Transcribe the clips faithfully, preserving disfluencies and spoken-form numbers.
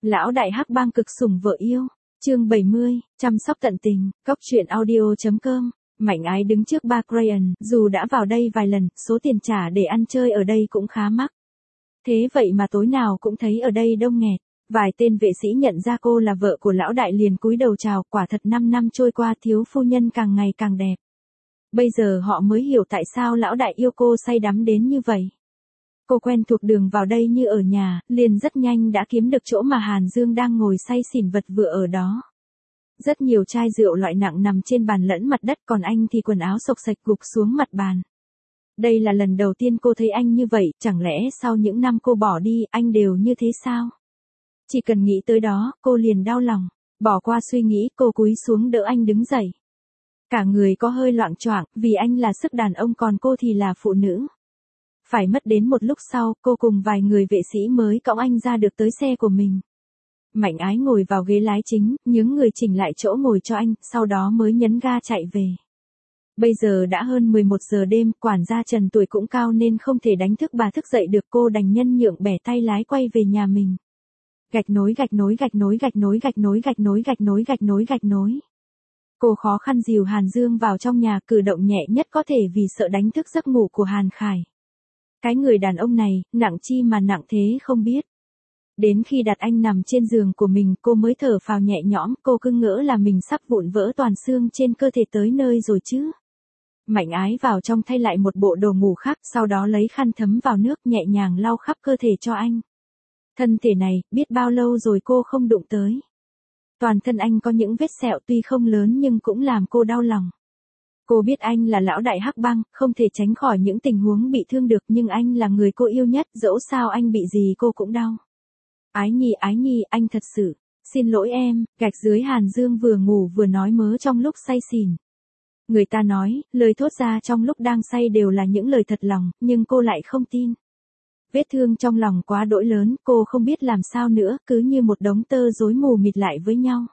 Lão đại hắc bang cực sủng vợ yêu. Chương bảy mươi, chăm sóc tận tình, góc truyện audio chấm com. Mạnh Ái đứng trước bar Crayon, dù đã vào đây vài lần, số tiền trả để ăn chơi ở đây cũng khá mắc. Thế vậy mà tối nào cũng thấy ở đây đông nghẹt. Vài tên vệ sĩ nhận ra cô là vợ của lão đại liền cúi đầu chào, quả thật năm năm trôi qua thiếu phu nhân càng ngày càng đẹp. Bây giờ họ mới hiểu tại sao lão đại yêu cô say đắm đến như vậy. Cô quen thuộc đường vào đây như ở nhà, liền rất nhanh đã kiếm được chỗ mà Hàn Dương đang ngồi say xỉn vật vựa ở đó. Rất nhiều chai rượu loại nặng nằm trên bàn lẫn mặt đất, còn anh thì quần áo xộc xệch gục xuống mặt bàn. Đây là lần đầu tiên cô thấy anh như vậy, chẳng lẽ sau những năm cô bỏ đi, anh đều như thế sao? Chỉ cần nghĩ tới đó, cô liền đau lòng. Bỏ qua suy nghĩ, cô cúi xuống đỡ anh đứng dậy. Cả người có hơi loạng choạng, vì anh là sức đàn ông còn cô thì là phụ nữ. Phải mất đến một lúc sau, cô cùng vài người vệ sĩ mới cõng anh ra được tới xe của mình. Mạnh Ái ngồi vào ghế lái chính, nhướng người chỉnh lại chỗ ngồi cho anh, sau đó mới nhấn ga chạy về. Bây giờ đã hơn mười một giờ đêm, quản gia Trần tuổi cũng cao nên không thể đánh thức bà thức dậy được, cô đành nhân nhượng bẻ tay lái quay về nhà mình. Gạch nối gạch nối gạch nối gạch nối gạch nối gạch nối gạch nối gạch nối gạch nối. Cô khó khăn dìu Hàn Dương vào trong nhà, cử động nhẹ nhất có thể vì sợ đánh thức giấc ngủ của Hàn Khải. Cái người đàn ông này, nặng chi mà nặng thế không biết. Đến khi đặt anh nằm trên giường của mình, cô mới thở phào nhẹ nhõm, cô cứ ngỡ là mình sắp vụn vỡ toàn xương trên cơ thể tới nơi rồi chứ. Mạnh Ái vào trong thay lại một bộ đồ ngủ khác, sau đó lấy khăn thấm vào nước nhẹ nhàng lau khắp cơ thể cho anh. Thân thể này, biết bao lâu rồi cô không đụng tới. Toàn thân anh có những vết sẹo tuy không lớn nhưng cũng làm cô đau lòng. Cô biết anh là lão đại hắc bang, không thể tránh khỏi những tình huống bị thương được, nhưng anh là người cô yêu nhất, dẫu sao anh bị gì cô cũng đau. Ái Nhi, Ái Nhi, anh thật sự, xin lỗi em, gạch dưới Hàn Dương vừa ngủ vừa nói mớ trong lúc say xỉn. Người ta nói, lời thốt ra trong lúc đang say đều là những lời thật lòng, nhưng cô lại không tin. Vết thương trong lòng quá đỗi lớn, cô không biết làm sao nữa, cứ như một đống tơ rối mù mịt lại với nhau.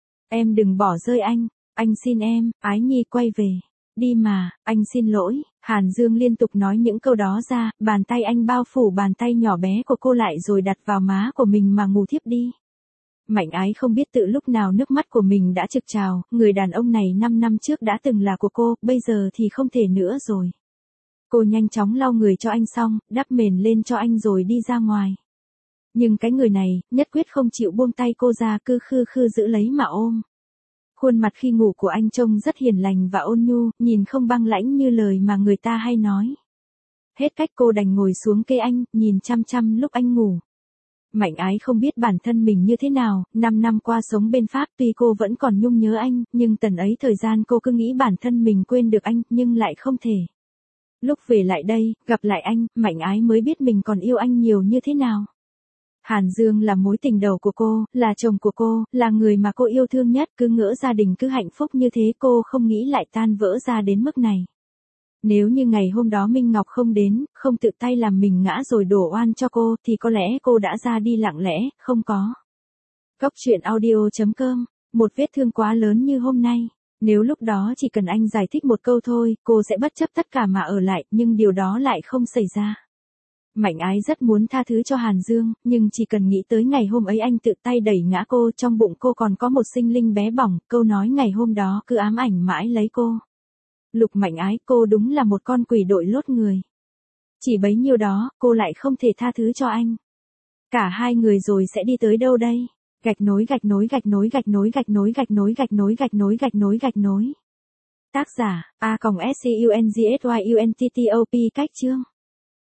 Em đừng bỏ rơi anh, anh xin em, Ái Nhi quay về. Đi mà, anh xin lỗi. Hàn Dương liên tục nói những câu đó ra, bàn tay anh bao phủ bàn tay nhỏ bé của cô lại rồi đặt vào má của mình mà ngủ thiếp đi. Mạnh Ái không biết tự lúc nào nước mắt của mình đã trực trào, người đàn ông này năm năm trước đã từng là của cô, bây giờ thì không thể nữa rồi. Cô nhanh chóng lau người cho anh xong, đắp mền lên cho anh rồi đi ra ngoài. Nhưng cái người này, nhất quyết không chịu buông tay cô ra, cứ khư khư giữ lấy mà ôm. Khuôn mặt khi ngủ của anh trông rất hiền lành và ôn nhu, nhìn không băng lãnh như lời mà người ta hay nói. Hết cách cô đành ngồi xuống kê anh, nhìn chăm chăm lúc anh ngủ. Mạnh Ái không biết bản thân mình như thế nào, năm năm qua sống bên Pháp tuy cô vẫn còn nhung nhớ anh, nhưng tần ấy thời gian cô cứ nghĩ bản thân mình quên được anh, nhưng lại không thể. Lúc về lại đây, gặp lại anh, Mạnh Ái mới biết mình còn yêu anh nhiều như thế nào. Hàn Dương là mối tình đầu của cô, là chồng của cô, là người mà cô yêu thương nhất, cứ ngỡ gia đình cứ hạnh phúc như thế cô không nghĩ lại tan vỡ ra đến mức này. Nếu như ngày hôm đó Minh Ngọc không đến, không tự tay làm mình ngã rồi đổ oan cho cô, thì có lẽ cô đã ra đi lặng lẽ, không có. Góc truyện audio chấm com, một vết thương quá lớn như hôm nay. Nếu lúc đó chỉ cần anh giải thích một câu thôi, cô sẽ bất chấp tất cả mà ở lại, nhưng điều đó lại không xảy ra. Mạnh Ái rất muốn tha thứ cho Hàn Dương, nhưng chỉ cần nghĩ tới ngày hôm ấy anh tự tay đẩy ngã cô, trong bụng cô còn có một sinh linh bé bỏng, câu nói ngày hôm đó cứ ám ảnh mãi lấy cô. Lục Mạnh Ái, cô đúng là một con quỷ đội lốt người. Chỉ bấy nhiêu đó, cô lại không thể tha thứ cho anh. Cả hai người rồi sẽ đi tới đâu đây? Gạch nối gạch nối gạch nối gạch nối gạch nối gạch nối gạch nối gạch nối gạch nối gạch nối. Tác giả, A S C U N G S Y U N T T O P cách chương.